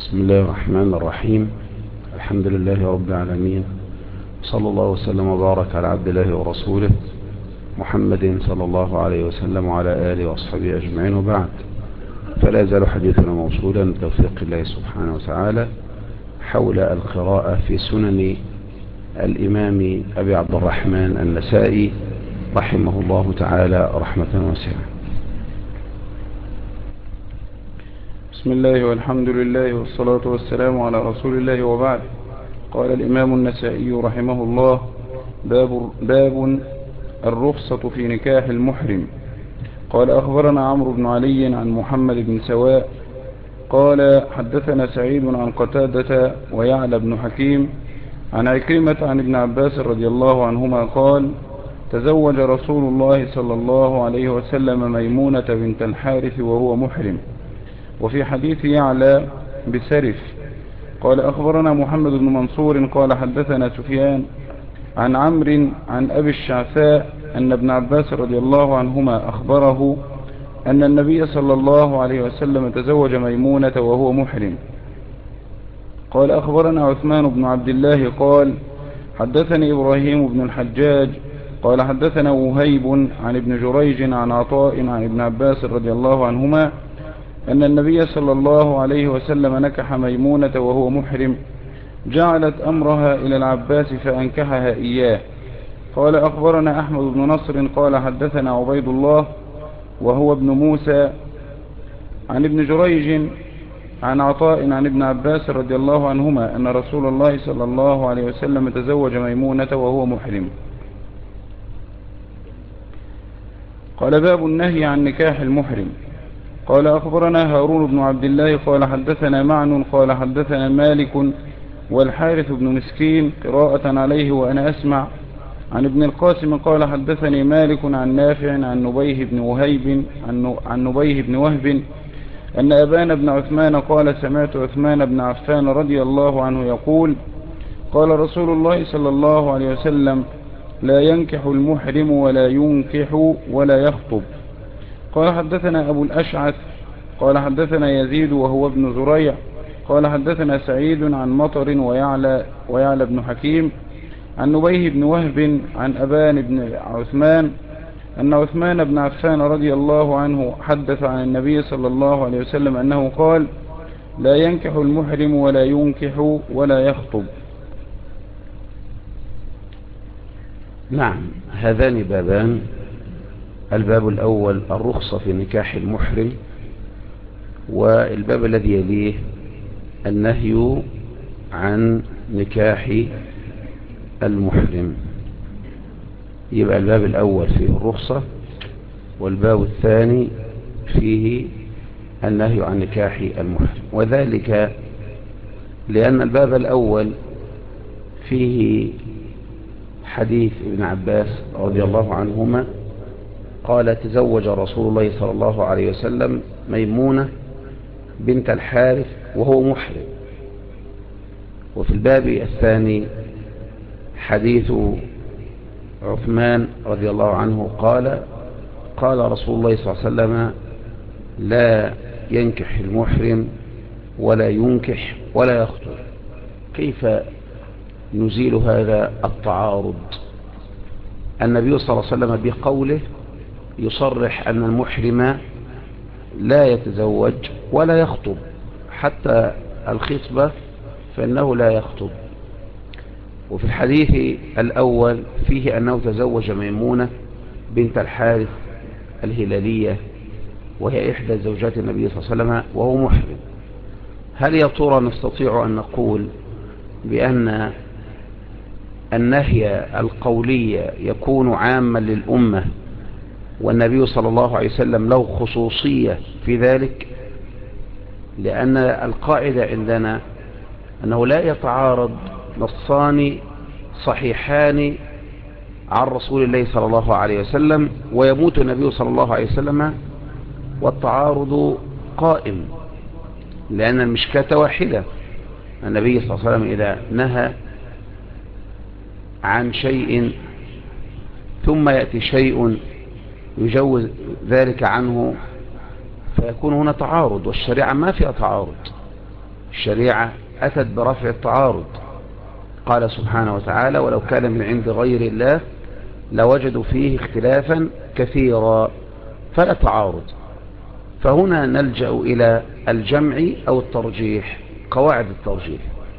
بسم الله الرحمن الرحيم. الحمد لله رب العالمين، صلى الله وسلم وبارك على عبد الله ورسوله محمد صلى الله عليه وسلم وعلى آله وأصحابه أجمعين، وبعد. فلا يزال حديثنا موصولا بتوفيق الله سبحانه وتعالى حول القراءة في سنن الإمام أبي عبد الرحمن النسائي رحمه الله تعالى رحمة واسعة. بسم الله والحمد لله والصلاة والسلام على رسول الله، وبعد. قال الإمام النسائي رحمه الله: باب الرخصة في نكاح المحرم. قال أخبرنا عمرو بن علي عن محمد بن سواء قال حدثنا سعيد عن قتادة ويعلى بن حكيم عن عكرمة عن ابن عباس رضي الله عنهما قال: تزوج رسول الله صلى الله عليه وسلم ميمونة بنت الحارث وهو محرم. وفي حديث يعلى بسرف. قال أخبرنا محمد بن منصور قال حدثنا سفيان عن عمرو عن أبي الشعثاء أن ابن عباس رضي الله عنهما أخبره أن النبي صلى الله عليه وسلم تزوج ميمونة وهو محرم. قال أخبرنا عثمان بن عبد الله قال حدثني إبراهيم بن الحجاج قال حدثنا وهيب عن ابن جريج عن عطاء عن ابن عباس رضي الله عنهما أن النبي صلى الله عليه وسلم نكح ميمونة وهو محرم، جعلت أمرها إلى العباس فأنكحها إياه. قال أخبرنا أحمد بن نصر قال حدثنا عبيد الله وهو ابن موسى عن ابن جريج عن عطاء عن ابن عباس رضي الله عنهما أن رسول الله صلى الله عليه وسلم تزوج ميمونة وهو محرم. قال باب النهي عن نكاح المحرم. قال أخبرنا هارون بن عبد الله قال حدثنا معن قال حدثنا مالك والحارث بن مسكين قراءة عليه وأنا أسمع عن ابن القاسم قال حدثني مالك عن نافع عن نبيه بن وهب أن أبان بن عثمان قال سمعت عثمان بن عفان رضي الله عنه يقول: قال رسول الله صلى الله عليه وسلم: لا ينكح المحرم ولا ينكح ولا يخطب. قال حدثنا أبو الأشعث قال حدثنا يزيد وهو ابن زريع قال حدثنا سعيد عن مطر ويعلى بن حكيم عن نبيه بن وهب عن أبان بن عثمان أن عثمان بن عفان رضي الله عنه حدث عن النبي صلى الله عليه وسلم أنه قال: لا ينكح المحرم ولا ينكح ولا يخطب. نعم، هذان بابان. الباب الأول الرخصة في نكاح المحرم، والباب الذي يليه النهي عن نكاح المحرم. يبقى الباب الأول فيه الرخصة، والباب الثاني فيه النهي عن نكاح المحرم، وذلك لأن الباب الأول فيه حديث ابن عباس رضي الله عنهما قال: تزوج رسول الله صلى الله عليه وسلم ميمونة بنت الحارث وهو محرم. وفي الباب الثاني حديث عثمان رضي الله عنه قال رسول الله صلى الله عليه وسلم: لا ينكح المحرم ولا ينكح ولا يخطب. كيف نزيل هذا التعارض؟ النبي صلى الله عليه وسلم بقوله يصرح أن المحرم لا يتزوج ولا يخطب، حتى الخطبة فإنه لا يخطب. وفي الحديث الأول فيه أنه تزوج ميمونة بنت الحارث الهلالية، وهي إحدى زوجات النبي صلى الله عليه وسلم وهو محرم. هل يا ترى نستطيع أن نقول بأن النهي القولي يكون عاما للأمة والنبي صلى الله عليه وسلم له خصوصية في ذلك؟ لأن القاعدة عندنا أنه لا يتعارض نصان صحيحان عن رسول الله صلى الله عليه وسلم ويموت النبي صلى الله عليه وسلم والتعارض قائم، لأن المشكاة واحدة. النبي صلى الله عليه وسلم إذا نهى عن شيء ثم يأتي شيء يجوز ذلك عنه فيكون هنا تعارض، والشريعة ما فيها تعارض. الشريعة أتت برفع التعارض. قال سبحانه وتعالى: ولو كان من عند غير الله لوجدوا فيه اختلافا كثيرا، فلا تعارض. فهنا نلجأ إلى الجمع أو الترجيح، قواعد الترجيح.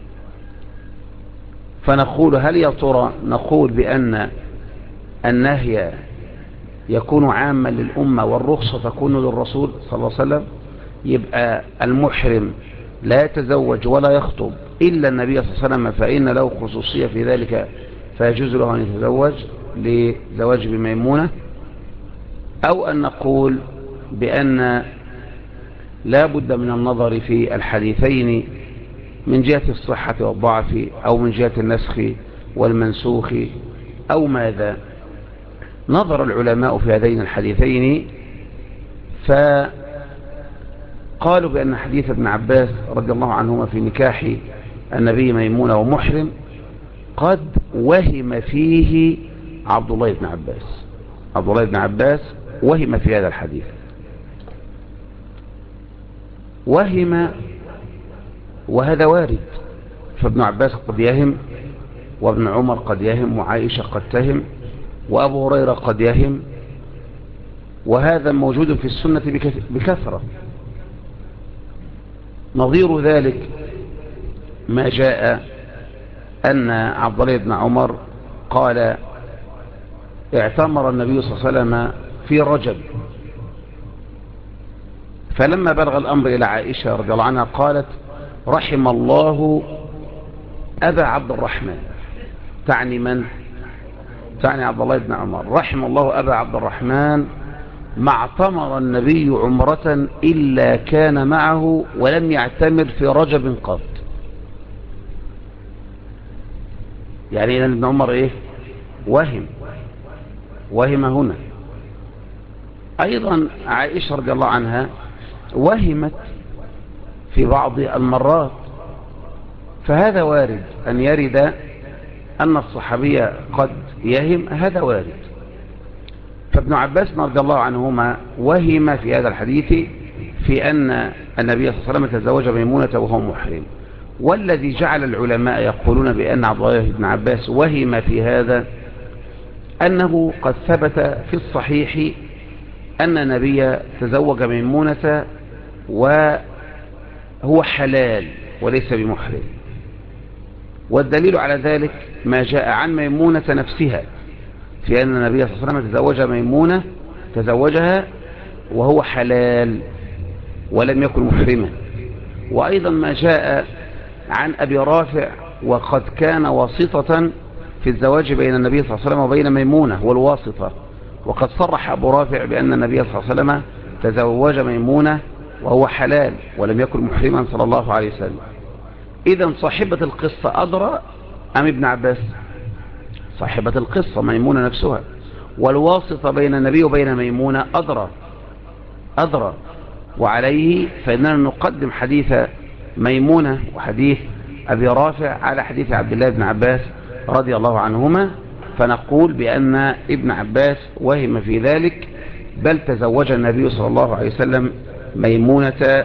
فنقول: هل يا ترى نقول بأن النهي يكون عاما للأمة والرخصة تكون للرسول صلى الله عليه وسلم؟ يبقى المحرم لا يتزوج ولا يخطب إلا النبي صلى الله عليه وسلم، فإن له خصوصية في ذلك فيجوز له أن يتزوج لزواج بميمونة. أو أن نقول بأن لا بد من النظر في الحديثين من جهة الصحة والضعف، أو من جهة النسخ والمنسوخ، أو ماذا. نظر العلماء في هذين الحديثين فقالوا بأن حديث ابن عباس رضي الله عنهما في نكاح النبي ميمونة ومحرم قد وهم فيه عبد الله بن عباس. عبد الله بن عباس وهم في هذا الحديث، وهم، وهذا وارد. فابن عباس قد يهم، وابن عمر قد يهم، وعائشة قد تهم، وأبو هريرة قد يهم، وهذا موجود في السنة بكثرة. نظير ذلك ما جاء أن عبد الله بن عمر قال: اعتمر النبي صلى الله عليه وسلم في رجب، فلما بلغ الأمر إلى عائشة رضي الله عنها قالت: رحم الله أبا عبد الرحمن. تعني من؟ تعني عبد الله بن عمر. رحم الله أبا عبد الرحمن، ما اعتمر النبي عمرة إلا كان معه ولم يعتمر في رجب قط. يعني ابن عمر إيه؟ وهم هنا. أيضا عائشة رضي الله عنها وهمت في بعض المرات، فهذا وارد أن يرد أن الصحابية قد يهم، هذا وارد. فابن عباس رضي الله عنهما وهم في هذا الحديث في أن النبي صلى الله عليه وسلم تزوج ميمونة وهو محرم. والذي جعل العلماء يقولون بأن عبد الله بن عباس وهم في هذا أنه قد ثبت في الصحيح أن النبي تزوج ميمونة وهو حلال وليس بمحرم. والدليل على ذلك ما جاء عن ميمونة نفسها في أن النبي صلى الله عليه وسلم تزوج ميمونة، تزوجها وهو حلال ولم يكن محرما. وأيضا ما جاء عن أبي رافع، وقد كان واسطة في الزواج بين النبي صلى الله عليه وسلم وبين ميمونة، هو الواسطة. وقد صرح أبو رافع بأن النبي صلى الله عليه وسلم تزوج ميمونة وهو حلال ولم يكن محرما صلى الله عليه وسلم. إذن صاحبة القصة أدرى أم ابن عباس؟ صاحبة القصة ميمونة نفسها، والواسطة بين النبي وبين ميمونة أدرى. وعليه فإننا نقدم حديث ميمونة وحديث أبي رافع على حديث عبد الله بن عباس رضي الله عنهما، فنقول بأن ابن عباس وهم في ذلك، بل تزوج النبي صلى الله عليه وسلم ميمونة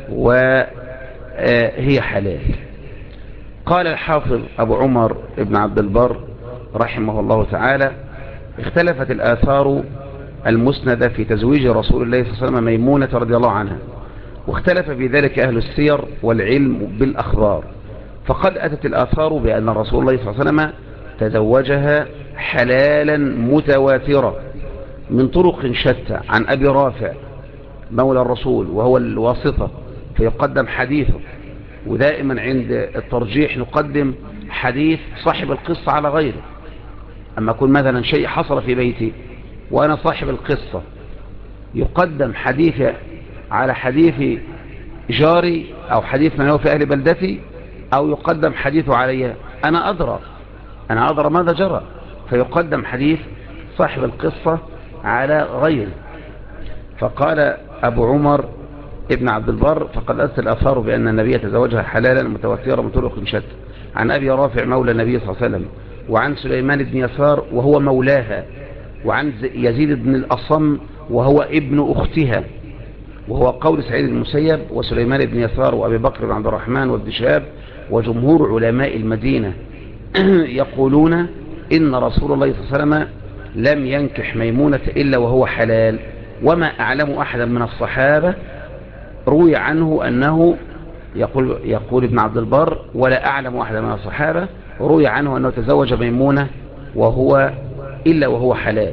وهي حلال. قال الحافظ أبو عمر ابن عبد البر رحمه الله تعالى: اختلفت الآثار المسندة في تزويج رسول الله صلى الله عليه وسلم ميمونة رضي الله عنها، واختلف في ذلك أهل السير والعلم بالأخبار. فقد أتت الآثار بأن رسول الله صلى الله عليه وسلم تزوجها حلالا متواترة من طرق شتى عن أبي رافع مولى الرسول وهو الواسطة، فيقدم حديثه. ودائما عند الترجيح نقدم حديث صاحب القصة على غيره. أما يكون مثلا شيء حصل في بيتي وأنا صاحب القصة، يقدم حديث على حديث جاري أو حديث من هو في أهل بلدتي، أو يقدم حديثه علي. أنا أدرى ماذا جرى، فيقدم حديث صاحب القصة على غيره. فقال أبو عمر ابن عبد البر: فقد أتت الآثار بأن النبي تزوجها حلالا متواترة من طرق شتى عن أبي رافع مولى النبي صلى الله عليه وسلم، وعن سليمان بن يسار وهو مولاها، وعن يزيد بن الأصم وهو ابن أختها، وهو قول سعيد بن المسيب وسليمان بن يسار وأبي بكر بن عبد الرحمن وابن شهاب وجمهور علماء المدينة يقولون إن رسول الله صلى الله عليه وسلم لم ينكح ميمونة إلا وهو حلال. وما أعلم أحدا من الصحابة روي عنه أنه يقول ابن عبد البر ولا أعلم أحدا من الصحابة روي عنه أنه تزوج ميمونة إلا وهو حلال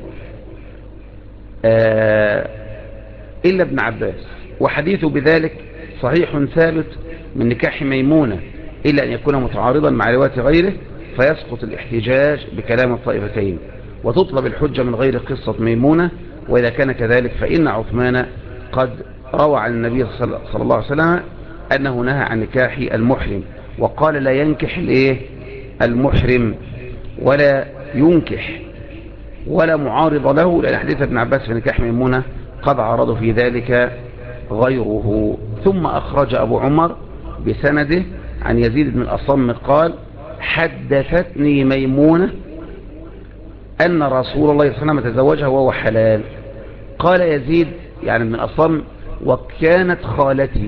إلا ابن عباس، وحديثه بذلك صحيح ثابت من نكاح ميمونة إلا أن يكون متعارضا مع رواية غيره فيسقط الاحتجاج بكلام الطائفتين وتطلب الحجة من غير قصة ميمونة. وإذا كان كذلك فإن عثمان قد روى عن النبي صلى الله عليه وسلم أنه نهى عن نكاح المحرم وقال لا ينكح المحرم ولا ينكح ولا معارض له، لأن حديث ابن عباس في نكاح ميمونة قد عرض في ذلك غيره. ثم أخرج أبو عمر بسنده عن يزيد بن الأصم قال حدثتني ميمونة أن رسول الله صلى الله عليه وسلم تزوجها وهو حلال. قال يزيد يعني ابن الأصم وكانت خالتي.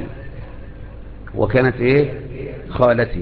خالتي.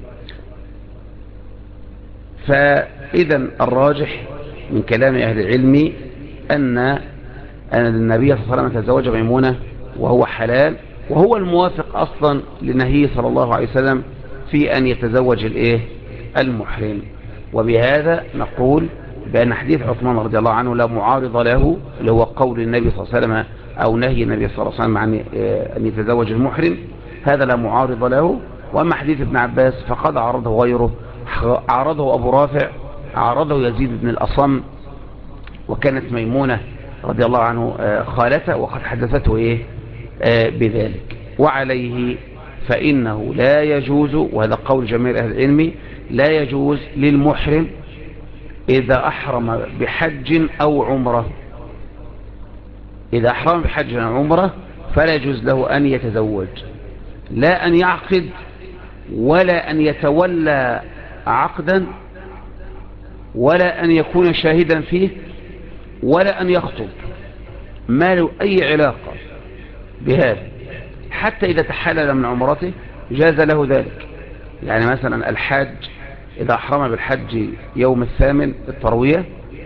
فإذا الراجح من كلام أهل العلم أن النبي صلى الله عليه وسلم تزوج ميمونة وهو حلال، وهو الموافق أصلا لنهيه صلى الله عليه وسلم في أن يتزوج المحرم. وبهذا نقول بأن حديث عثمان رضي الله عنه لا معارض له، اللي هو قول النبي صلى الله عليه وسلم أو نهي النبي صلى الله عليه وسلم عن أن يتزوج المحرم، هذا لا معارض له. وأما حديث ابن عباس فقد عرضه غيره، عرضه أبو رافع، عرضه يزيد بن الأصم، وكانت ميمونة رضي الله عنه خالته وقد حدثته بذلك. وعليه فإنه لا يجوز، وهذا قول جميع أهل العلم، لا يجوز للمحرم إذا أحرم بحج أو عمرة، إذا أحرم بحج أو عمرة فلا يجوز له أن يتزوج، لا أن يعقد ولا أن يتولى عقدا ولا أن يكون شاهدا فيه ولا أن يخطب، ما له أي علاقة بهذا. حتى إذا تحلل من عمرته جاز له ذلك. يعني مثلا الحاج إذا أحرم بالحج يوم الثامن التروية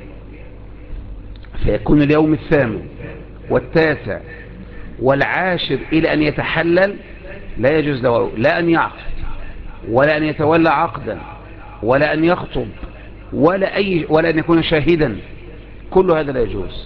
فيكون اليوم الثامن والتاسع والعاشر إلى أن يتحلل لا يجوز له لا أن يعقد ولا أن يتولى عقدا ولا أن يخطب ولا أن يكون شاهدا، كل هذا لا يجوز.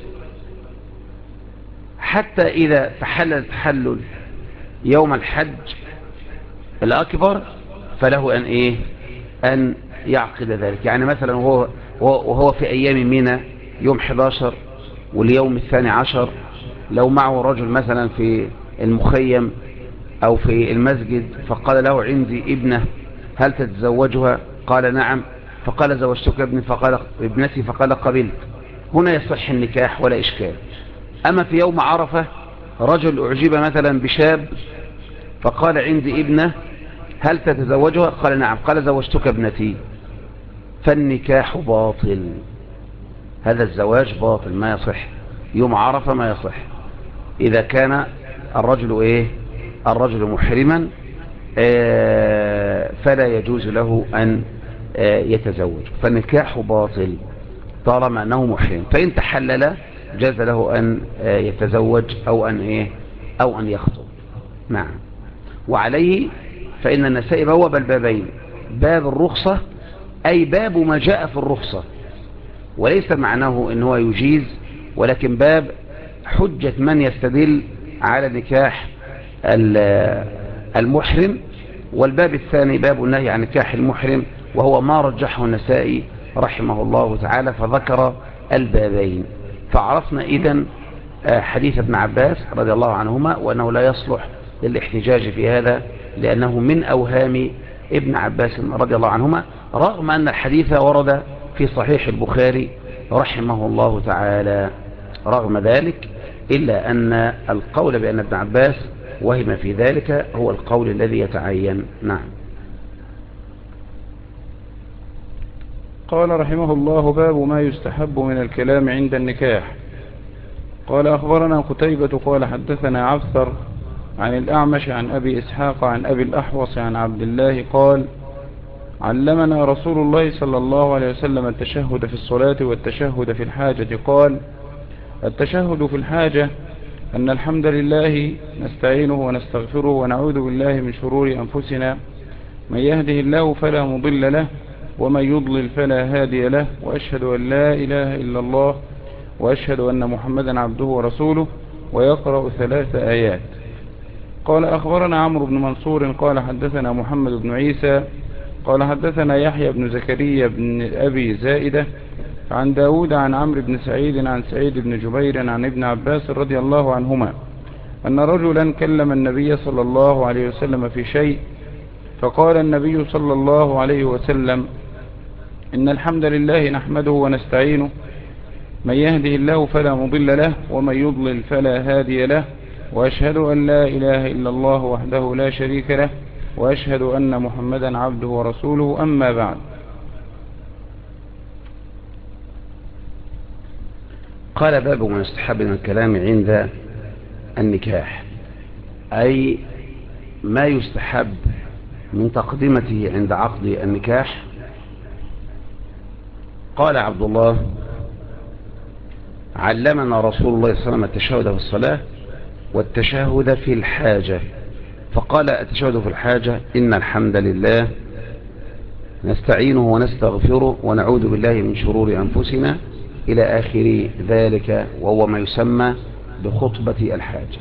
حتى إذا تحلل يوم الحج الأكبر فله أن يعقد ذلك. يعني مثلا وهو في أيام منى يوم 11 واليوم 12، لو معه رجل مثلا في المخيم أو في المسجد فقال له عندي ابنة هل تتزوجها؟ قال نعم، فقال زوجتك ابنتي فقال قبلت، هنا يصح النكاح ولا إشكال. أما في يوم عرفة رجل أعجب مثلا بشاب فقال عندي ابنة هل تتزوجها؟ قال نعم، قال زوجتك ابنتي، فالنكاح باطل، هذا الزواج باطل ما يصح، يوم عرفة ما يصح إذا كان الرجل محرما فلا يجوز له أن يتزوج، فالنكاح باطل طالما أنه محرم. فإن تحلل جاز له أن يتزوج أو أن يخطب. نعم. وعليه فإن النسائي بواب البابين، باب الرخصة أي باب ما جاء في الرخصة، وليس معناه أنه يجيز، ولكن باب حجة من يستدل على نكاح المحرم. والباب الثاني باب النهي عن نكاح المحرم، وهو ما رجحه النسائي رحمه الله تعالى، فذكر البابين. فعرفنا إذن حديث ابن عباس رضي الله عنهما، وأنه لا يصلح للاحتجاج في هذا لأنه من أوهام ابن عباس رضي الله عنهما، رغم أن الحديث ورد في صحيح البخاري رحمه الله تعالى. رغم ذلك إلا أن القول بأن ابن عباس وهم في ذلك هو القول الذي يتعين. نعم. قال رحمه الله: باب ما يستحب من الكلام عند النكاح. قال أخبرنا قتيبة قال حدثنا عبثر عن الأعمش عن أبي إسحاق عن أبي الأحوص عن عبد الله قال علمنا رسول الله صلى الله عليه وسلم التشهد في الصلاة والتشهد في الحاجة. قال التشهد في الحاجة أن الحمد لله نستعينه ونستغفره ونعوذ بالله من شرور أنفسنا، من يهده الله فلا مضل له ومن يضلل فلا هادي له، وأشهد أن لا إله إلا الله وأشهد أن محمدا عبده ورسوله، ويقرأ 3 آيات. قال أخبرنا عمرو بن منصور قال حدثنا محمد بن عيسى قال حدثنا يحيى بن زكريا بن أبي زائدة عن داود عن عمرو بن سعيد عن سعيد بن جبير عن ابن عباس رضي الله عنهما أن رجلا كلم النبي صلى الله عليه وسلم في شيء، فقال النبي صلى الله عليه وسلم إن الحمد لله نحمده ونستعينه، من يهده الله فلا مضل له ومن يضلل فلا هادي له، وأشهد أن لا إله إلا الله وحده لا شريك له، وأشهد أن محمدا عبده ورسوله. أما بعد. قال باب ما يستحب من الكلام عند النكاح، أي ما يستحب من تقدمته عند عقد النكاح. قال عبد الله علمنا رسول الله صلى الله عليه وسلم التشهد في الصلاة والتشهد في الحاجة. فقال التشهد في الحاجة إن الحمد لله نستعينه ونستغفره ونعوذ بالله من شرور أنفسنا إلى آخر ذلك، وهو ما يسمى بخطبة الحاجة.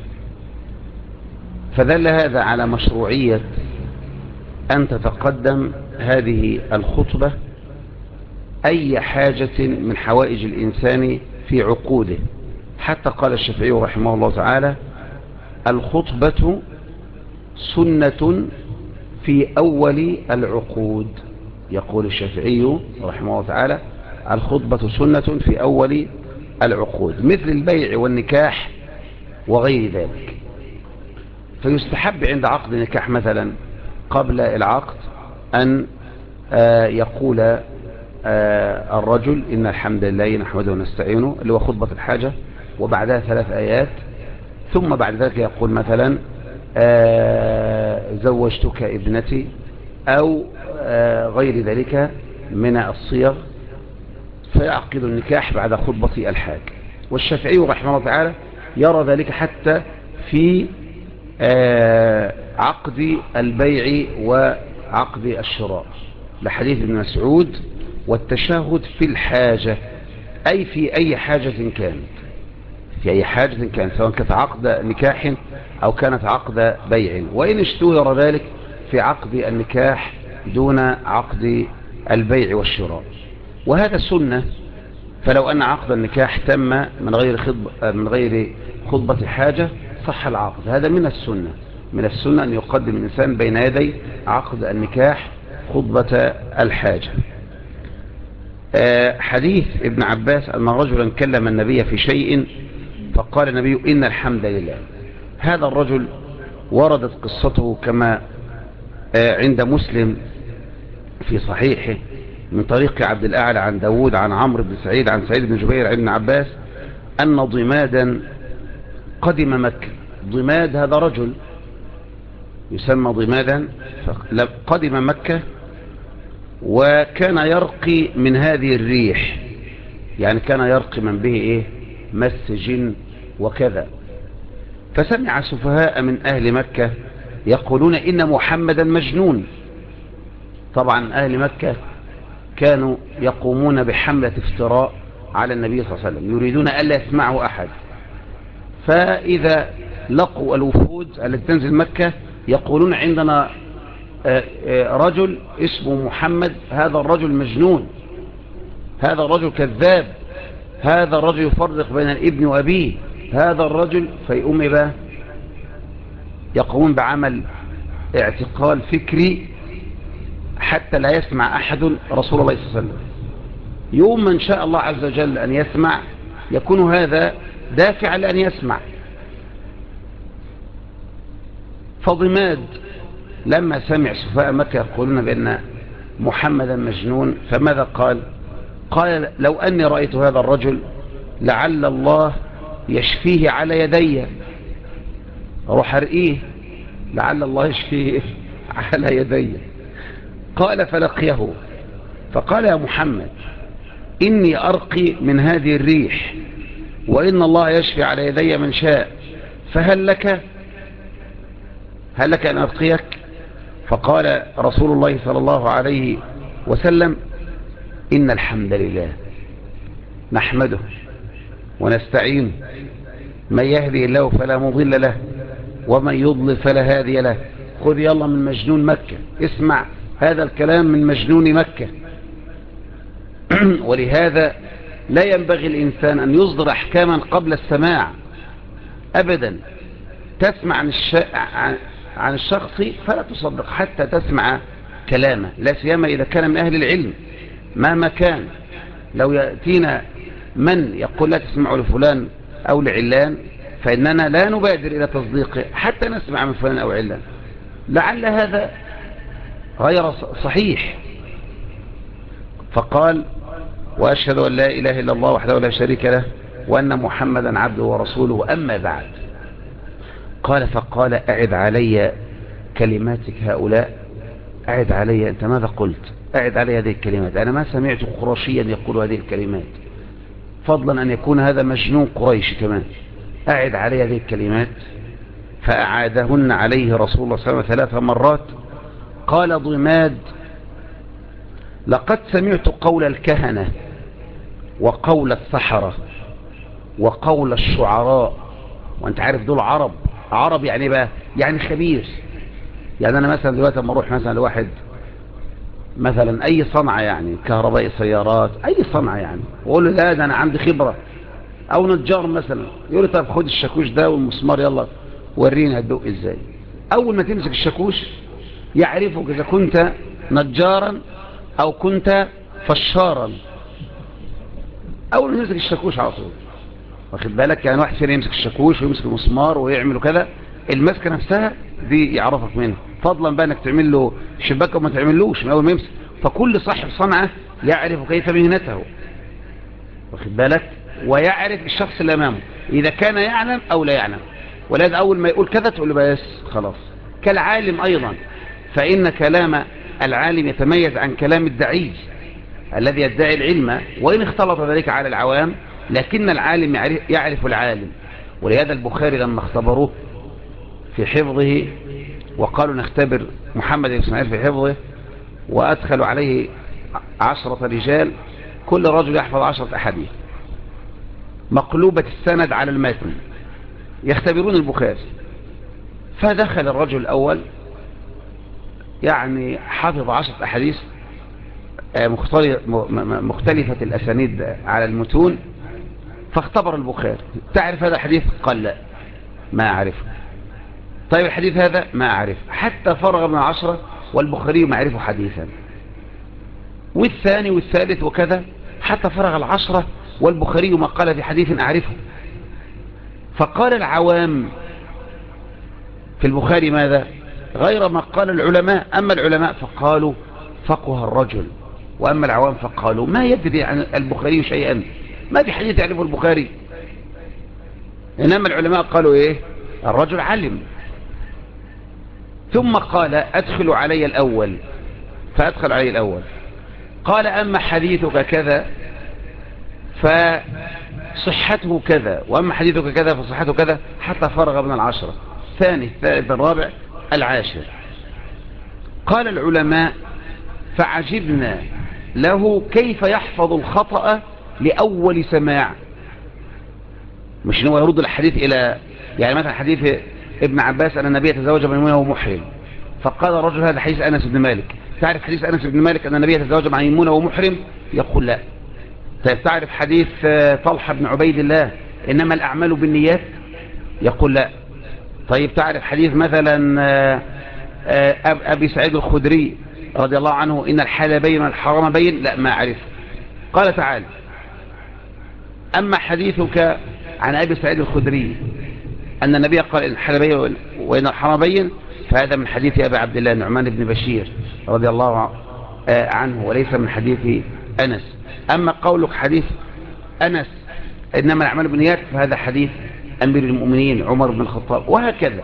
فدل هذا على مشروعية أن تتقدم هذه الخطبة أي حاجة من حوائج الإنسان في عقوده. حتى قال الشافعي رحمه الله تعالى الخطبة سنة في أول العقود. يقول الشافعي رحمه الله تعالى الخطبة سنة في أول العقود، مثل البيع والنكاح وغير ذلك. فيستحب عند عقد النكاح مثلا قبل العقد أن يقول الرجل إن الحمد لله نحمده ونستعينه، اللي هو خطبة الحاجة، وبعدها 3 آيات. ثم بعد ذلك يقول مثلا زوجتك ابنتي أو غير ذلك من الصيغ، فيعقد النكاح بعد خطبة الحاجة. والشافعي رحمه الله تعالى يرى ذلك حتى في عقد البيع وعقد الشراء، لحديث ابن مسعود والتشهد في الحاجة، أي في أي حاجة كانت، في أي حاجة كانت، سواء كانت عقد نكاح أو كانت عقد بيع، وإن اشتهر ذلك في عقد النكاح دون عقد البيع والشراء. وهذا السنة. فلو أن عقد النكاح تم من غير خطبة حاجة صح العقد. هذا من السنة. من السنة أن يقدم الإنسان بين يدي عقد النكاح خطبة الحاجة. حديث ابن عباس أن رجلا كلم النبي في شيء فقال النبي إن الحمد لله. هذا الرجل وردت قصته كما عند مسلم في صحيحه من طريق عبد الأعلى عن داود عن عمرو بن سعيد عن سعيد بن جبير عن ابن عباس أن ضمادا قدم مكة. ضماد هذا رجل يسمى ضمادا، قدم مكة وكان يرقي من هذه الريح، يعني كان يرقي من به مس جن وكذا. فسمع سفهاء من أهل مكة يقولون إن محمدا مجنون. طبعا أهل مكة كانوا يقومون بحملة افتراء على النبي صلى الله عليه وسلم، يريدون ألا يسمعه أحد. فإذا لقوا الوفود التي تنزل مكة يقولون عندنا رجل اسمه محمد، هذا الرجل مجنون، هذا الرجل كذاب، هذا الرجل يفرق بين الابن وأبيه، هذا الرجل. فيقوم بقى يقومون بعمل اعتقال فكري حتى لا يسمع أحد رسول الله صلى الله عليه وسلم. يوم من شاء الله عز وجل أن يسمع يكون هذا دافع لأن يسمع. فضماد لما سمع سفهاء مكة يقولون بأن محمدا مجنون فماذا قال؟ قال لو أني رأيت هذا الرجل لعل الله يشفيه على يدي، اروح ارقيه لعل الله يشفيه على يدي. قال فلقيه فقال يا محمد إني أرقي من هذه الريح، وإن الله يشفي على يدي من شاء، فهل لك أن أرقيك؟ فقال رسول الله صلى الله عليه وسلم إن الحمد لله نحمده ونستعينه، من يهدي الله فلا مضل له ومن يضلل فلا هادي له. خذ يلا من مجنون مكة، اسمع هذا الكلام من مجنون مكة. ولهذا لا ينبغي الإنسان أن يصدر أحكاما قبل السماع أبدا. تسمع عن الشخص فلا تصدق حتى تسمع كلامه، لا سيما إذا كان من أهل العلم مهما كان. لو يأتينا من يقول لا تسمعوا لفلان أو لعلان فإننا لا نبادر إلى تصديقه حتى نسمع من فلان أو علان، لعل هذا غير صحيح. فقال وأشهد أن لا إله إلا الله وحده لا شريك له وأن محمدا عبده ورسوله، أما بعد. قال فقال أعد علي كلماتك هؤلاء. أعد علي، أنت ماذا قلت؟ أعد علي هذه الكلمات، أنا ما سمعت قرشيا يقول هذه الكلمات، فضلا أن يكون هذا مجنون قريش كمان. أعد علي هذه الكلمات. فأعادهن عليه رسول الله صلى الله عليه وسلم 3 مرات. قال ضماد لقد سمعت قول الكهنة وقول السحرة وقول الشعراء. وانت عارف دول عرب يعني بقى يعني خبير. يعني انا مثلا دلوقتي لما اروح مثلا لواحد مثلا اي صنعة يعني كهربائي سيارات اي صنعة يعني واقول له لا ده انا عندي خبرة، او نجار مثلا يقول لي طب خد الشاكوش ده والمسمار يلا وريني هتدق ازاي. اول ما تمسك الشاكوش يعرفك اذا كنت نجارا او كنت فشارا. اول ما تمسك الشاكوش على طول، واخد بالك؟ يعني واحد فينا يمسك الشاكوش ويمسك المسمار ويعمل كذا، المسكه نفسها دي يعرفك منها، فضلا بقى انك تعمل له شباك وما تعملوش من اول ما يمسك. فكل صاحب صنعه يعرف كيف مهنته، واخد بالك؟ ويعرف الشخص اللي امامه اذا كان يعلم او لا يعلم. ولذا اول ما يقول كذا تقول له بس خلاص. كالعالم ايضا، فان كلام العالم يتميز عن كلام الدعي الذي يدعي العلم، وإن اختلط ذلك على العوام، لكن العالم يعرف العالم. ولهذا البخاري لما اختبروه في حفظه وقالوا نختبر محمد بن إسماعيل في حفظه، وأدخلوا عليه 10 رجال كل رجل يحفظ 10 أحاديث مقلوبة السند على المتن يختبرون البخاري. فدخل الرجل الأول يعني حفظ 10 أحاديث مختلفة الأسانيد على المتون. فاختبر البخاري تعرف هذا الحديث؟ قال لا ما أعرفه. طيب الحديث هذا ما أعرف. حتى فرغ من 10 والبخاري ما يعرفه حديثا، والثاني والثالث وكذا حتى فرغ 10 والبخاري ما قال في حديث أعرفه. فقال العوام في البخاري ماذا؟ غير ما قال العلماء. أما العلماء فقالوا فقه الرجل، وأما العوام فقالوا ما يدري عن البخاري شيئا، ما في حديث يعرفه البخاري. إنما العلماء قالوا إيه؟ الرجل علم. ثم قال أدخل علي الأول، فأدخل علي الأول. قال أما حديثك كذا فصحته كذا، وأما حديثك كذا فصحته كذا، حتى فرغ من 10 الثاني الثالث الرابع 10. قال العلماء فعجبنا له كيف يحفظ الخطأ لأول سماع. مش إنه يرد الحديث إلى يعني مثلا حديث ابن عباس أن النبي تزوج ميمونة وهو محرم، فقال الرجل هذا حديث أنس بن مالك. تعرف حديث أنس بن مالك أن النبي تزوج مع ميمونة وهو محرم؟ يقول لا. طيب تعرف حديث طلحة بن عبيد الله إنما الأعمال بالنيات؟ يقول لا. طيب تعرف حديث مثلا أبي سعيد الخدري رضي الله عنه إن الحلال بين والحرام بين؟ لا ما أعرف. قال تعالى أما حديثك عن أبي سعيد الخدري أن النبي قال إن الحلال بين وإن الحرام بين، فهذا من حديث أبي عبد الله نعمان بن بشير رضي الله عنه وليس من حديث أنس. أما قولك حديث أنس إنما الأعمال بالنيات، فهذا حديث أمير المؤمنين عمر بن الخطاب، وهكذا.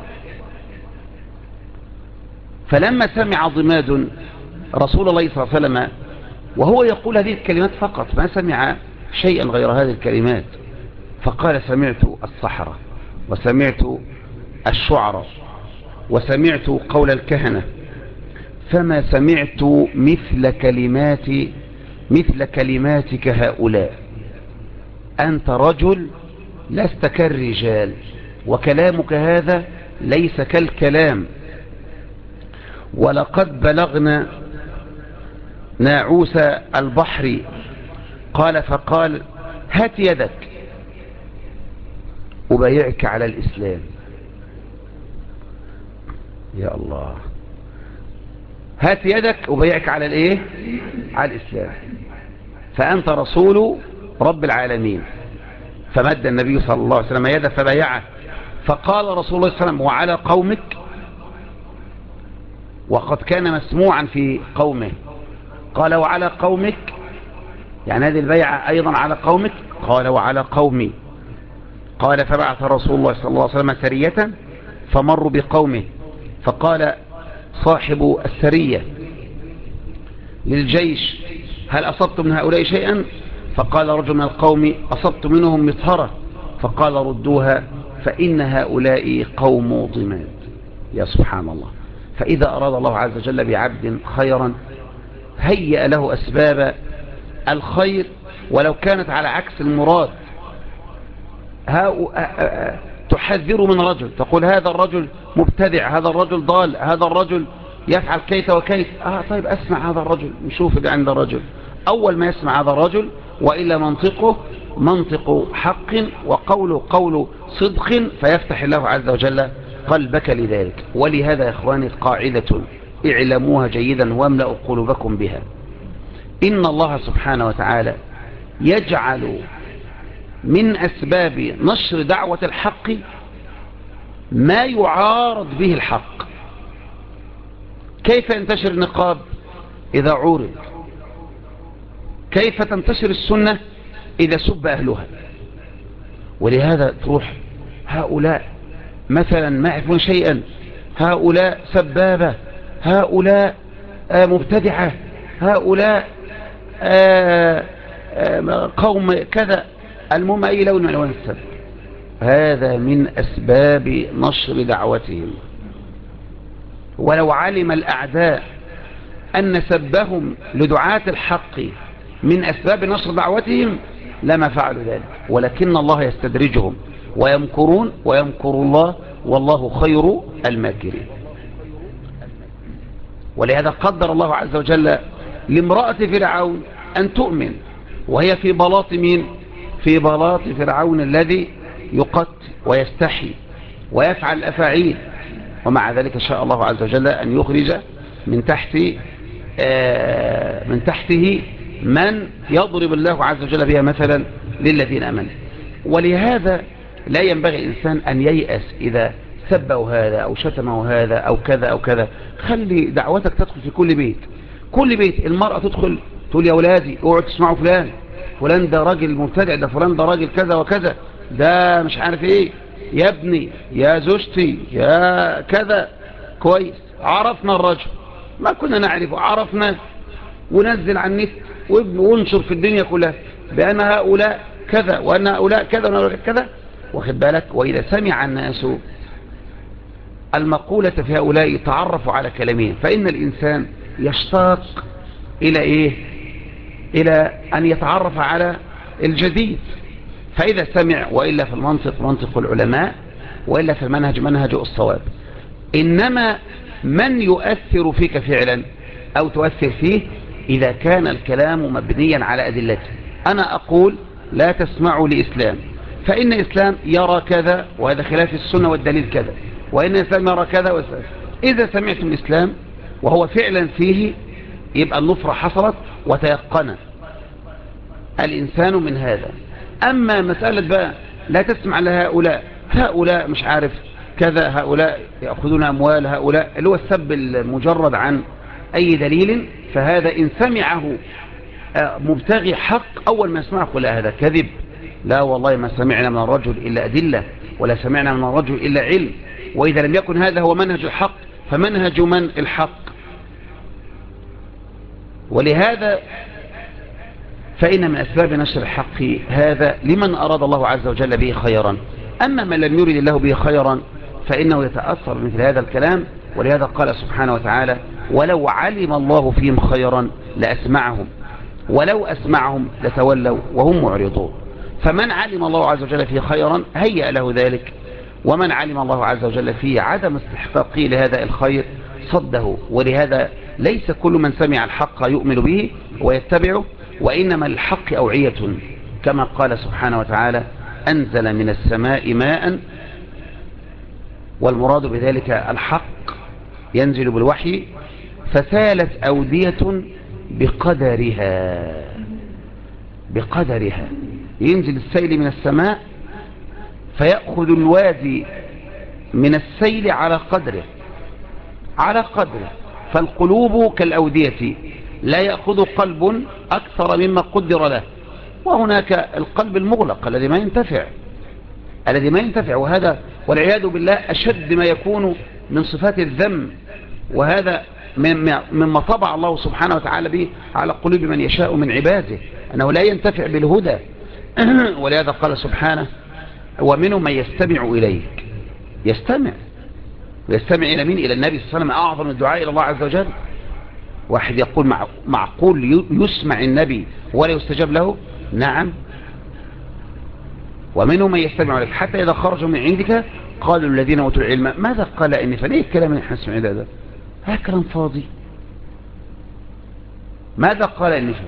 فلما سمع ضماد رسول الله صلى الله عليه وسلم وهو يقول هذه الكلمات فقط، ما سمع شيئا غير هذه الكلمات، فقال: سمعت السحرة، وسمعت الشعراء، وسمعت قول الكهنة، فما سمعت مثل كلماتك هؤلاء. أنت رجل لست كالرجال، وكلامك هذا ليس كالكلام. ولقد بلغنا ناعوس البحر، قال فقال: هات يدك أبايعك على الإسلام. يا الله، هات يدك أبايعك على الإيه؟ على الإسلام، فأنت رسول رب العالمين. فمد النبي صلى الله عليه وسلم يده فبايعه، فقال رسول الله صلى الله عليه وسلم: وعلى قومك؟ وقد كان مسموعا في قومه. قال: وعلى قومك؟ يعني هذه البيعة أيضا على قومك؟ قال: وعلى قومي. قال: فبعث رسول الله صلى الله عليه وسلم سرية فمروا بقومه، فقال صاحب السرية للجيش: هل أصبت من هؤلاء شيئا؟ فقال رجل من القوم: أصبت منهم مطهرة. فقال: ردوها فإن هؤلاء قوم ضماد. يا سبحان الله. فإذا أراد الله عز وجل بعبد خيرا هيأ له أسباب الخير ولو كانت على عكس المراد. تحذر من رجل، تقول هذا الرجل مبتدع، هذا الرجل ضال، هذا الرجل يفعل كيت وكيت. طيب أسمع هذا الرجل، نشوف عند الرجل. أول ما يسمع هذا الرجل وإلا منطقه منطق حق وقوله قول صدق، فيفتح الله عز وجل قلبك لذلك. ولهذا يا إخواني قاعدة اعلموها جيدا واملأوا قلوبكم بها: إن الله سبحانه وتعالى يجعل من أسباب نشر دعوة الحق ما يعارض به الحق. كيف ينتشر النقاب إذا عورض؟ كيف تنتشر السنة إذا سب أهلها؟ ولهذا تروح هؤلاء مثلا ما يعرفون شيئا، هؤلاء سبابة، هؤلاء مبتدعة، هؤلاء قوم كذا، المهم أي لون من ألوان السب. هذا من أسباب نشر دعوتهم. ولو علم الأعداء أن سبهم لدعاة الحق من أسباب نشر دعوتهم لما فعلوا ذلك، ولكن الله يستدرجهم ويمكرون ويمكر الله والله خير الماكرين. ولهذا قدر الله عز وجل لامرأة فرعون أن تؤمن وهي في بلاط مين؟ في بلاط فرعون الذي يقتل ويستحي ويفعل الأفاعيل، ومع ذلك شاء الله عز وجل أن يخرج من تحته من يضرب الله عز وجل بها مثلا للذين آمنوا. ولهذا لا ينبغي الإنسان أن ييأس إذا سبه هذا أو شتمه هذا أو كذا أو كذا. خلي دعوتك تدخل في كل بيت. كل بيت المرأة تدخل تقول: يا ولادي اوعوا تسمعوا فلان ده راجل مبتدع، ده فلان ده راجل كذا وكذا، ده مش عارف ايه، يا ابني يا زوجتي يا كذا. كويس، عرفنا الرجل، ما كنا نعرفه، عرفنا، ونزل على النت وننشر في الدنيا كلها بأن هؤلاء كذا وأن هؤلاء كذا وأن هؤلاء كذا. واخد بالك؟ وإذا سمع الناس المقولة في هؤلاء تعرفوا على كلامهم، فإن الإنسان يشتاق إلى إيه؟ إلى أن يتعرف على الجديد. فإذا سمع، وإلا في المنطق منطق العلماء، وإلا في المنهج منهج الصواب. إنما من يؤثر فيك فعلا أو تؤثر فيه إذا كان الكلام مبنيا على أدلته. أنا أقول لا تسمعوا لإسلام، فإن إسلام يرى كذا وهذا خلاف السنة والدليل كذا، وإن إسلام يرى كذا وإسلام. إذا سمعتم الإسلام وهو فعلا فيه يبقى النفرة حصلت وتيقن الإنسان من هذا. أما مسألة بقى لا تسمع هؤلاء مش عارف كذا، هؤلاء يأخذون أموال، هؤلاء اللي هو السب المجرد عن أي دليل، فهذا إن سمعه مبتغي حق أول ما يسمعه يقول هذا كذب، لا والله ما سمعنا من الرجل إلا أدلة، ولا سمعنا من الرجل إلا علم. وإذا لم يكن هذا هو منهج الحق فمنهج من الحق؟ ولهذا فإن من أسباب نشر الحق هذا لمن أراد الله عز وجل به خيرا. أما من لم يرد الله به خيرا فإنه يتأثر مثل هذا الكلام. ولهذا قال سبحانه وتعالى: ولو علم الله فيهم خيرا لأسمعهم ولو أسمعهم لتولوا وهم معرضون. فمن علم الله عز وجل فيه خيرا هيأ له ذلك، ومن علم الله عز وجل فيه عدم استحقاقه لهذا الخير صده. ولهذا ليس كل من سمع الحق يؤمن به ويتبعه، وإنما الحق أوعية، كما قال سبحانه وتعالى: أنزل من السماء ماء. والمراد بذلك الحق ينزل بالوحي، فسالت أودية بقدرها. ينزل السيل من السماء فيأخذ الوادي من السيل على قدره. فالقلوب كالأودية، لا يأخذ قلب أكثر مما قدر له. وهناك القلب المغلق الذي ما ينتفع، وهذا والعياذ بالله أشد ما يكون من صفات الذم. وهذا مما طبع الله سبحانه وتعالى به على قلوب من يشاء من عباده، أنه لا ينتفع بالهدى. ولهذا قال سبحانه: ومنهم من يستمع إليك. يستمع إلى مين؟ إلى النبي صلى الله عليه وسلم، أعظم الدعاء إلى الله عز وجل. واحد يقول معقول يسمع النبي ولا يستجاب له؟ نعم. ومنهم من يستمع إليك حتى إذا خرجوا من عندك قالوا الذين أوتوا العلم ماذا قال آنفا. ليه الكلام اللي احنا نسمع ده؟ هذا كلام فاضي. ماذا قال آنفا؟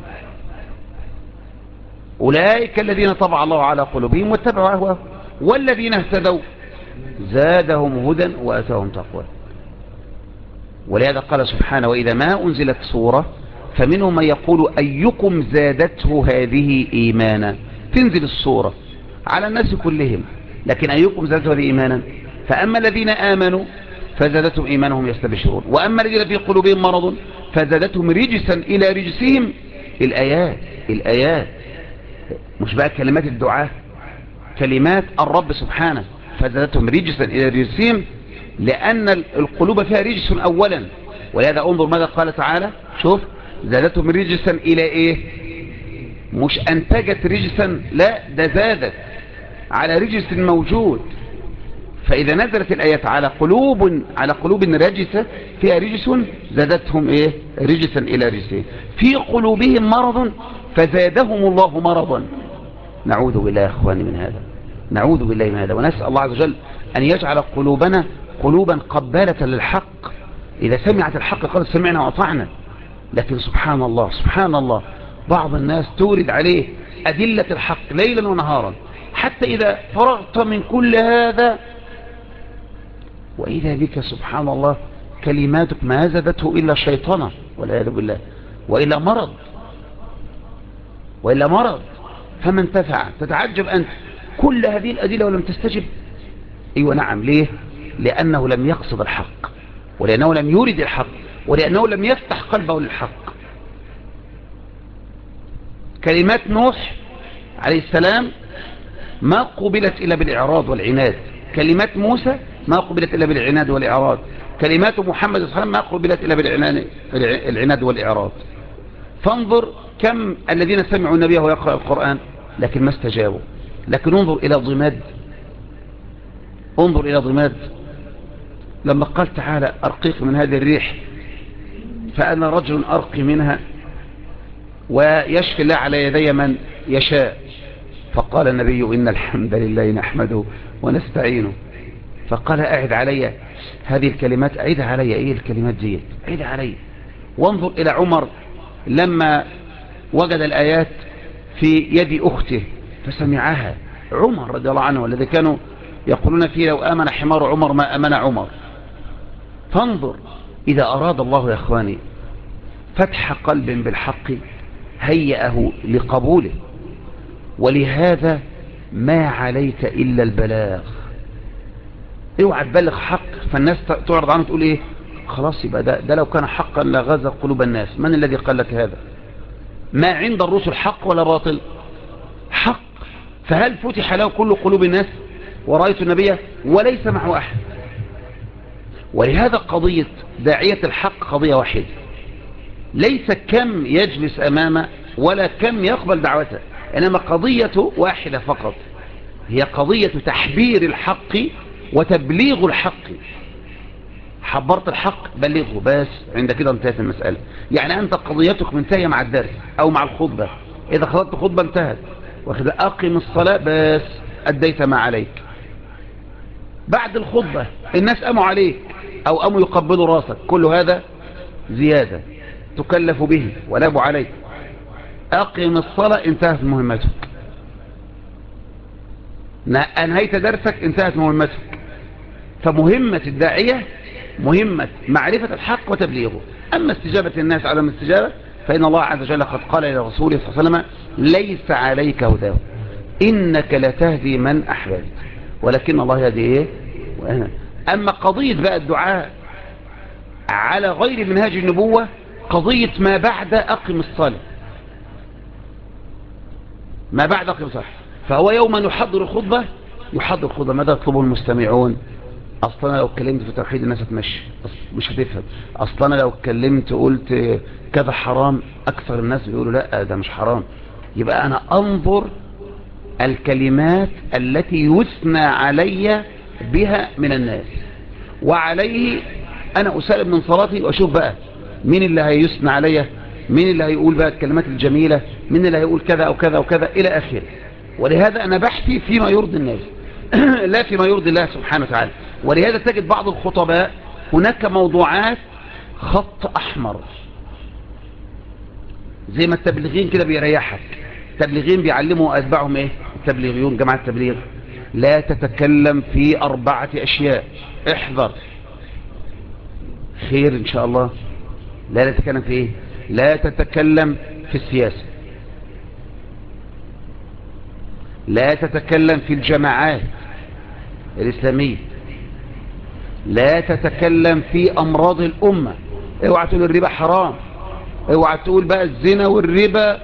أولئك الذين طبع الله على قلوبهم واتبعوا أهواءهم والذين اهتدوا زادهم هدى وآتاهم تقوى. ولهذا قال سبحانه: وإذا ما أنزلت سورة فمنهم من يقول أيكم زادته هذه إيمانا. تنزل السورة على الناس كلهم، لكن أيكم زادته هذه إيمانا؟ فأما الذين آمنوا فزادتهم إيمانهم يستبشرون، وأما الذين في قلوبهم مرض فزادتهم رجسا إلى رجسهم. الآيات مش بقى كلمات الدعاء، كلمات الرب سبحانه: فزادتهم رجسا إلى رجسهم، لأن القلوب فيها رجس أولا. ولهذا انظر ماذا قال تعالى. شوف: زادتهم رجسا إلى إيه؟ مش أنتجت رجسا، لا، ده زادت على رجس موجود. فإذا نزلت الآيات على قلوب رجسة فيها رجس زادتهم إيه؟ رجسا إلى رجسين. في قلوبهم مرض فزادهم الله مرضا. نعوذ بالله يا أخواني من هذا، نعوذ بالله من هذا. ونسأل الله عز وجل أن يجعل قلوبنا قلوبا قبالة للحق. إذا سمعت الحق قالت سمعنا وأطعنا. لكن سبحان الله بعض الناس تورد عليه أدلة الحق ليلا ونهارا، حتى إذا فرغت من كل هذا وإذا بك سبحان الله كلماتك ما زادته إلا شيطانا والعياذ بالله، وإلا مرض. فما انتفع. تتعجب أنت كل هذه الأدلة ولم تستجب. أيوة نعم. ليه؟ لأنه لم يقصد الحق، ولأنه لم يرد الحق، ولأنه لم يفتح قلبه للحق. كلمات نوح عليه السلام ما قبلت إلا بالإعراض والعناد. كلمات موسى ما قبلت إلا بالعناد والإعراض. كلمات محمد صلى الله عليه وسلم ما قبلت إلا بالعناد والإعراض. فانظر كم الذين سمعوا النبي وهو يقرأ القرآن لكن ما استجابوا. لكن انظر إلى ضماد لما قال تعالى: أرقيق من هذه الريح فأنا رجل أرقي منها ويشفي الله على يدي من يشاء. فقال النبي: إن الحمد لله نحمده ونستعينه. فقال: أعد علي هذه الكلمات. أعيد علي إيه الكلمات دي؟ أعيد علي. وانظر إلى عمر لما وجد الآيات في يد أخته فسمعها. عمر رضي الله عنه الذي كانوا يقولون فيه: لو آمن حمار عمر ما آمن عمر. فانظر إذا أراد الله يا أخواني فتح قلب بالحق هيئه لقبوله. ولهذا ما عليك إلا البلاغ. اوعى تبلغ حق فالناس تعرض عنه تقول ايه؟ خلاص يبقى ده لو كان حقا لغزا قلوب الناس. من الذي قال لك هذا؟ ما عند الرسل حق ولا باطل؟ حق. فهل فتح له كل قلوب الناس ورأيت النبي وليس معه أحد؟ ولهذا قضية داعية الحق قضية واحدة، ليس كم يجلس أمامه ولا كم يقبل دعوته، إنما قضية واحدة فقط، هي قضية تحبير الحق وتبليغ الحق. حبرت الحق بلغه بس، عند كده انتهت المسألة. يعني أنت قضيتك منتهية مع الدرس أو مع الخطبة، إذا خطبت خطبة انتهت، واخد أقم الصلاة بس أديت ما عليك. بعد الخطبة الناس قاموا عليك أو قاموا يقبلوا راسك، كل هذا زيادة تكلف به ولا أبو عليك. أقم الصلاة انتهت مهمتك، أنهيت درسك انتهت مهمتك. فمهمة الداعية مهمة معرفة الحق وتبليغه. أما استجابة الناس على الاستجابة فإن الله عز وجل قد قال لرسوله صلى الله عليه وسلم ليس عليك هداه إنك لتهدي من أحببت ولكن الله يهدي إيه؟ أما قضية بقى الدعاء على غير منهاج النبوة، قضية ما بعد أقم الصلاة، ما بعد أقم الصلاة. فهو يوم يحضر الخطبة يحضر الخطبة ماذا يطلبه المستمعون؟ أصلا لو اتكلمت في توحيد الناس هتمشي مش هتفهم. أصلا لو اتكلمت قلت كذا حرام أكثر الناس بيقولوا لا ده مش حرام. يبقى أنا أنظر الكلمات التي يثنى علي بها من الناس، وعليه أنا أسلم من صلاتي وأشوف بقى مين اللي هيثنى علي، مين اللي هيقول بقى الكلمات الجميلة، مين اللي هيقول كذا أو كذا أو كذا إلى آخره. ولهذا أنا بحثي فيما يرضي الناس لا فيما يرضي الله سبحانه وتعالى. ولهذا تجد بعض الخطباء هناك موضوعات خط أحمر، زي ما التبليغين كده بيريحك. التبليغين بيعلموا أتباعهم إيه؟ التبليغيون جماعة التبليغ لا تتكلم في 4 أشياء، احذر خير إن شاء الله. لا تتكلم في إيه؟ لا تتكلم في السياسة، لا تتكلم في الجماعات الإسلامية، لا تتكلم في أمراض الأمة. اوعى تقول الربا حرام، اوعى تقول بقى الزنا والربا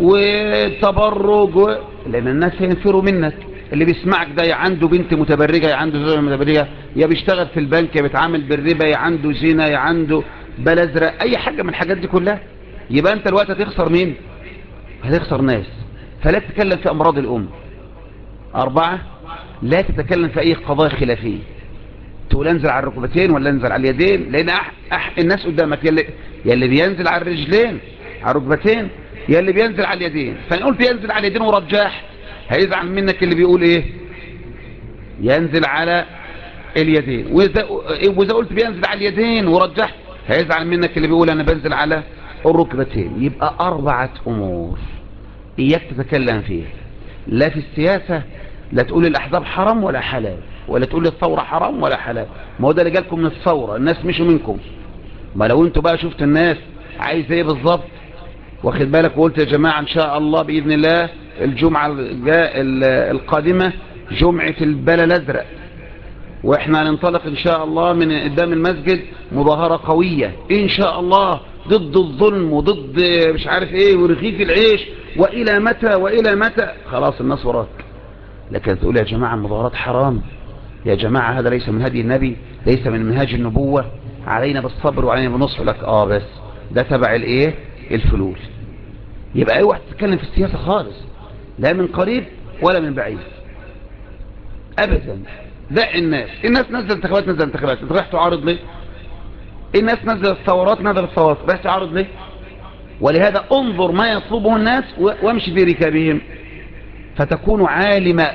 والتبرج لأن الناس هينفروا منك. اللي بيسمعك ده يا عنده بنت متبرجة يا عنده زوجة متبرجة، يا بيشتغل في البنك يا بيتعامل بالربا، يا عنده زنا يا عنده بلازرق، أي حاجة من الحاجات دي كلها. يبقى أنت الوقت هتخسر مين؟ هتخسر ناس. فلا تتكلم في أمراض الأمة. 4 لا تتكلم في أي قضايا خلافية، تقول انزل على الركبتين ولا انزل على اليدين، لأن الناس قدامك يا اللي بينزل على الرجلين على الركبتين يا اللي بينزل على اليدين. فإن قلت ينزل على اليدين ورجاح هيزعل منك اللي بيقول ايه ينزل على اليدين، وإذا قلت بينزل على اليدين ورجح هيزعل منك اللي بيقول أنا بنزل على الركبتين. يبقى 4 أمور إياك تتكلم فيها، لا في السياسة، لا تقول الأحزاب حرام ولا حلال، ولا تقول الثورة حرام ولا حلال. ما هو ده اللي جالكم من الثورة، الناس مشوا منكم. ما لو انتوا بقى شفت الناس عايز ايه بالظبط واخد بالك وقلت يا جماعة ان شاء الله بإذن الله الجمعة القادمة جمعة البلا الازرق، واحنا هننطلق ان شاء الله من قدام المسجد مظاهرة قوية ان شاء الله ضد الظلم وضد مش عارف ايه ورغيف العيش، والى متى والى متى. خلاص الناس وراك. لكن تقول يا جماعة المظاهرات حرام، يا جماعة هذا ليس من هدي النبي، ليس من منهاج النبوة، علينا بالصبر وعلينا بالنصح. لك بس ده تبع الايه الفلول. يبقى اوعى تتكلم في السياسة خالص، لا من قريب ولا من بعيد ابدا. دع الناس نزل انتخابات انت رايح تعارض ليه؟ الناس نزل الثورات رايح تعارض ليه؟ ولهذا انظر ما يطلبه الناس وامشي في ركابهم فتكون عالم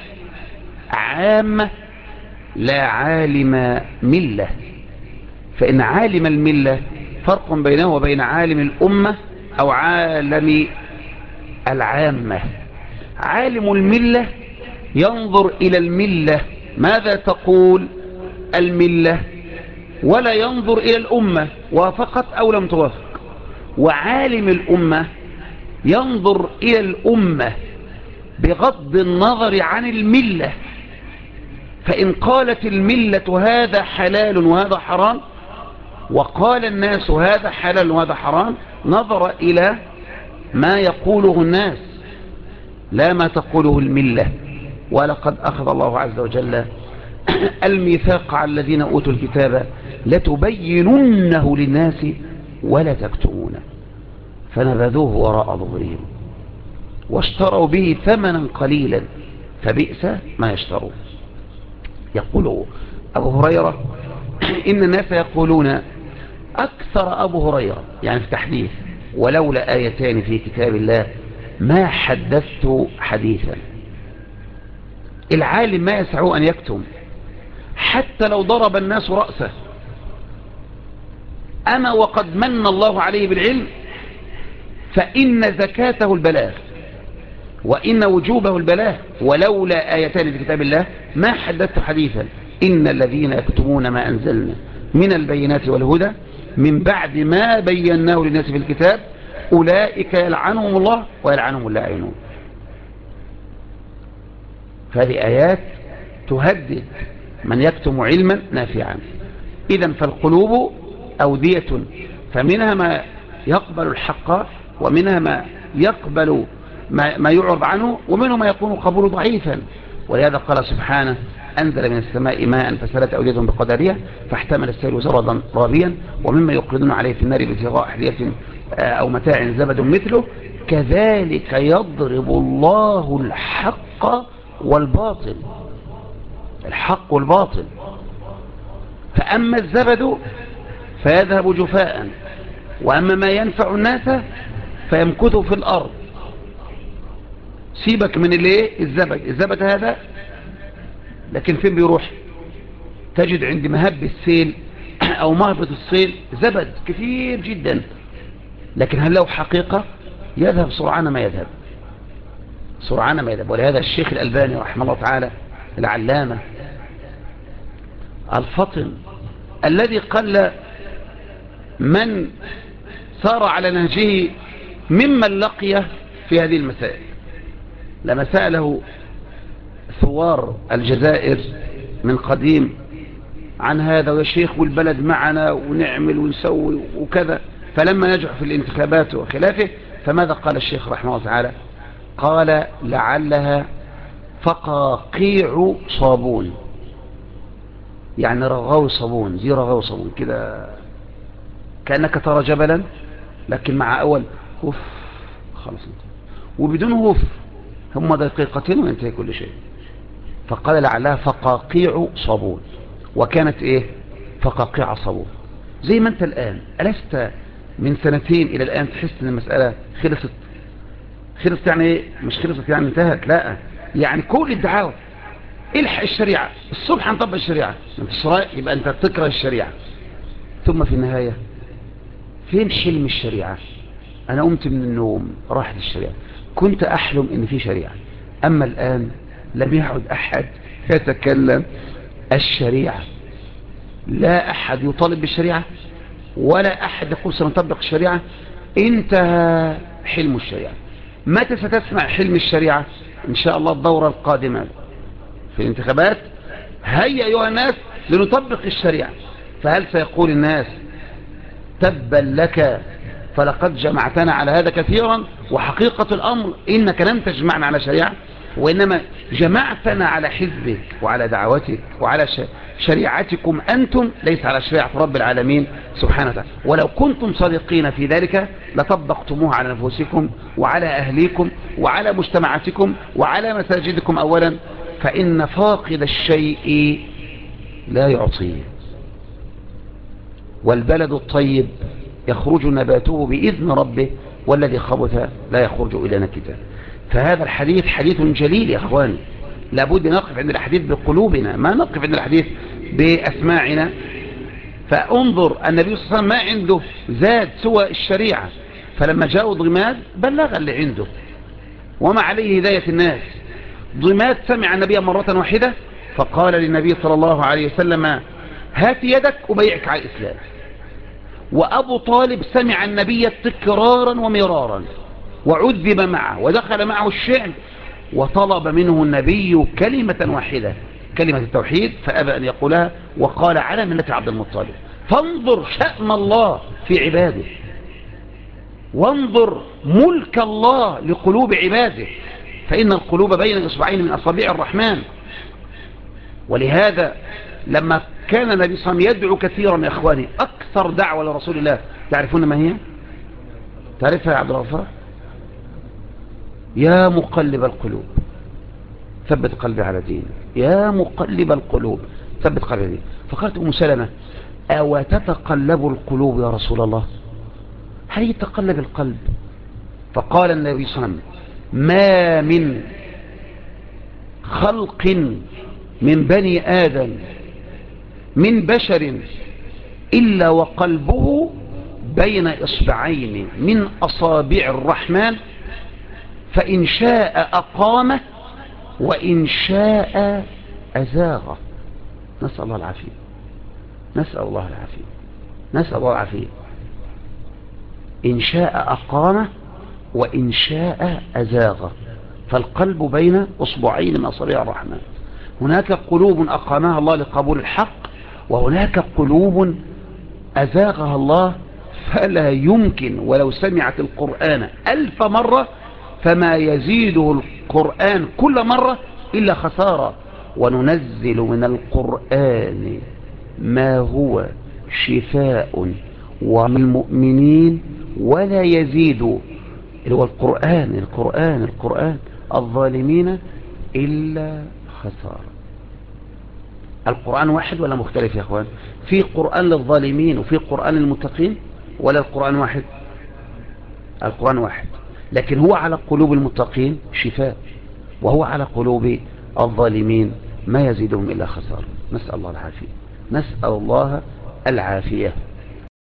عامة لا عالم ملة. فإن عالم الملة فرق بينه وبين عالم الأمة أو عالم العامة. عالم الملة ينظر إلى الملة ماذا تقول الملة، ولا ينظر إلى الأمة وافقت أو لم توافق. وعالم الأمة ينظر إلى الأمة بغض النظر عن الملة. فإن قالت الملة هذا حلال وهذا حرام وقال الناس هذا حلال وهذا حرام نظر إلى ما يقوله الناس لا ما تقوله الملة. ولقد أخذ الله عز وجل الميثاق على الذين أوتوا الكتاب لتبيننه للناس ولا تكتمونه فنبذوه وراء ظهورهم واشتروا به ثمنا قليلا فبئس ما يشترون. يقول أبو هريرة إن الناس يقولون أكثر أبو هريرة يعني في تحديث ولولا آيتان في كتاب الله ما حدثت حديثا. العالم ما يسعه أن يكتم حتى لو ضرب الناس رأسه. أما وقد من الله عليه بالعلم فإن زكاته البلاغ وإن وجوبه البلاغ ولولا آيتان في كتاب الله ما حدثت حديثا إن الذين يكتمون ما أنزلنا من البينات والهدى من بعد ما بيناه للناس في الكتاب أولئك يلعنهم الله ويلعنهم اللاعنون. فهذه آيات تهدد من يكتم علما نافعا. إذن فالقلوب أودية فمنها ما يقبل الحق ومنها ما يقبل ما يعرض عنه ومنه ما يكون قبول ضعيفا. ولهذا قال سبحانه أنزل من السماء ماء فسالت أودية بقدرها فاحتمل السيل زردا رابيا ومما يقرضون عليه في النار ابتغاء حلية أو متاع زبد مثله كذلك يضرب الله الحق والباطل. الحق والباطل فأما الزبد فيذهب جفاء وأما ما ينفع الناس فيمكث في الأرض. سيبك من الزبد هذا لكن فين بيروح؟ تجد عند مهب السيل أو مهبط السيل زبد كثير جدا لكن هل له حقيقة؟ يذهب سرعان ما يذهب سرعان ما يذهب. ولهذا الشيخ الألباني رحمه الله تعالى العلامة الفطن الذي قال من سار على نهجه ممن لقيه في هذه المسائل لما سأله ثوار الجزائر من قديم عن هذا ويا شيخ والبلد معنا ونعمل ونسوي وكذا فلما نجح في الانتخابات وخلافه فماذا قال الشيخ رحمه الله تعالى؟ قال لعلها فقاقيع صابون يعني رغاو صابون زي رغاو صابون كده كأنك ترى جبلا لكن مع أول هف خلاص وبدون هف هم دقيقتين وينتهي كل شيء. فقال لعلها فقاقيع صابون وكانت ايه فقاقيع صابون. زي ما انت الآن ألست من سنتين إلى الآن تحس ان المسألة خلصت يعني ايه مش خلصت يعني انتهت لا يعني كل الدعاوى الحق الشريعة الصبح هنطبق الشريعة يبقى انت تكره الشريعة ثم في النهاية فين حلم الشريعة؟ انا قمت من النوم راحت الشريعة كنت احلم ان في شريعة اما الان لم يعد احد يتكلم الشريعة لا احد يطالب بالشريعة ولا احد يقول سنطبق الشريعة انتهى حلم الشريعة. متى ستسمع حلم الشريعة؟ ان شاء الله الدورة القادمة في الانتخابات هيا ايها الناس لنطبق الشريعة. فهل سيقول الناس تبا لك فلقد جمعتنا على هذا كثيرا وحقيقة الأمر إنك لم تجمعنا على شريعة وإنما جمعتنا على حزبك وعلى دعوتك وعلى شريعتكم أنتم ليس على شريعة رب العالمين سبحانه وتعالى. ولو كنتم صادقين في ذلك لطبقتموه على نفوسكم وعلى أهليكم وعلى مجتمعاتكم وعلى مساجدكم أولا فإن فاقد الشيء لا يعطيه والبلد الطيب يخرج نباته بإذن ربه والذي خبث لا يخرج إلى نكته. فهذا الحديث حديث جليل يا أخواني لابد نقف عند الحديث بقلوبنا ما نقف عند الحديث بأسماعنا. فانظر النبي صلى الله عليه وسلم ما عنده زاد سوى الشريعة فلما جاءوا ضماد بلغ اللي عنده وما عليه هداية الناس. ضماد سمع النبي مرة واحدة فقال للنبي صلى الله عليه وسلم هات يدك وبيعك على الإسلام. وأبو طالب سمع النبي تكرارا ومرارا وعذب معه ودخل معه الشعب وطلب منه النبي كلمة واحدة كلمة التوحيد فأبى أن يقولها وقال على ملة عبد المطلب. فانظر شأن الله في عباده وانظر ملك الله لقلوب عباده فإن القلوب بين إصبعين من أصابع الرحمن. ولهذا لما كان النبي صلى الله عليه وسلم يدعو كثيرا يا إخواني، أكثر دعوة لرسول الله تعرفون ما هي؟ تعرفها يا عبد الغفار؟ يا مقلب القلوب ثبت قلبي على دينك، يا مقلب القلوب ثبت قلبي على دينك. فقالت أم سلمة: أو تتقلب القلوب يا رسول الله؟ هل يتقلب القلب؟ فقال النبي صلى الله عليه وسلم: ما من خلق من بني آدم من بشر إلا وقلبه بين إصبعين من أصابع الرحمن، فإن شاء أقامه وإن شاء أزاغه. نسأل الله العافية، نسأل الله العافية، نسأل الله العافية. إن شاء أقامه وإن شاء أزاغه، فالقلب بين أصبعين من أصابع الرحمن. هناك قلوب أقامها الله لقبول الحق، وهناك قلوب أزاغها الله فلا يمكن ولو سمعت القرآن 1000 مرة فما يزيده القرآن كل مرة إلا خسارة. وننزل من القرآن ما هو شفاء والمؤمنين ولا يزيد، اللي هو القرآن الظالمين إلا خسارة. القرآن واحد ولا مختلف يا أخوان؟ في قرآن للظالمين وفي قرآن للمتقين، ولا القرآن واحد؟ القرآن واحد، لكن هو على قلوب المتقين شفاء، وهو على قلوب الظالمين ما يزيدهم إلا خسارة. نسأل الله العافية، نسأل الله العافية.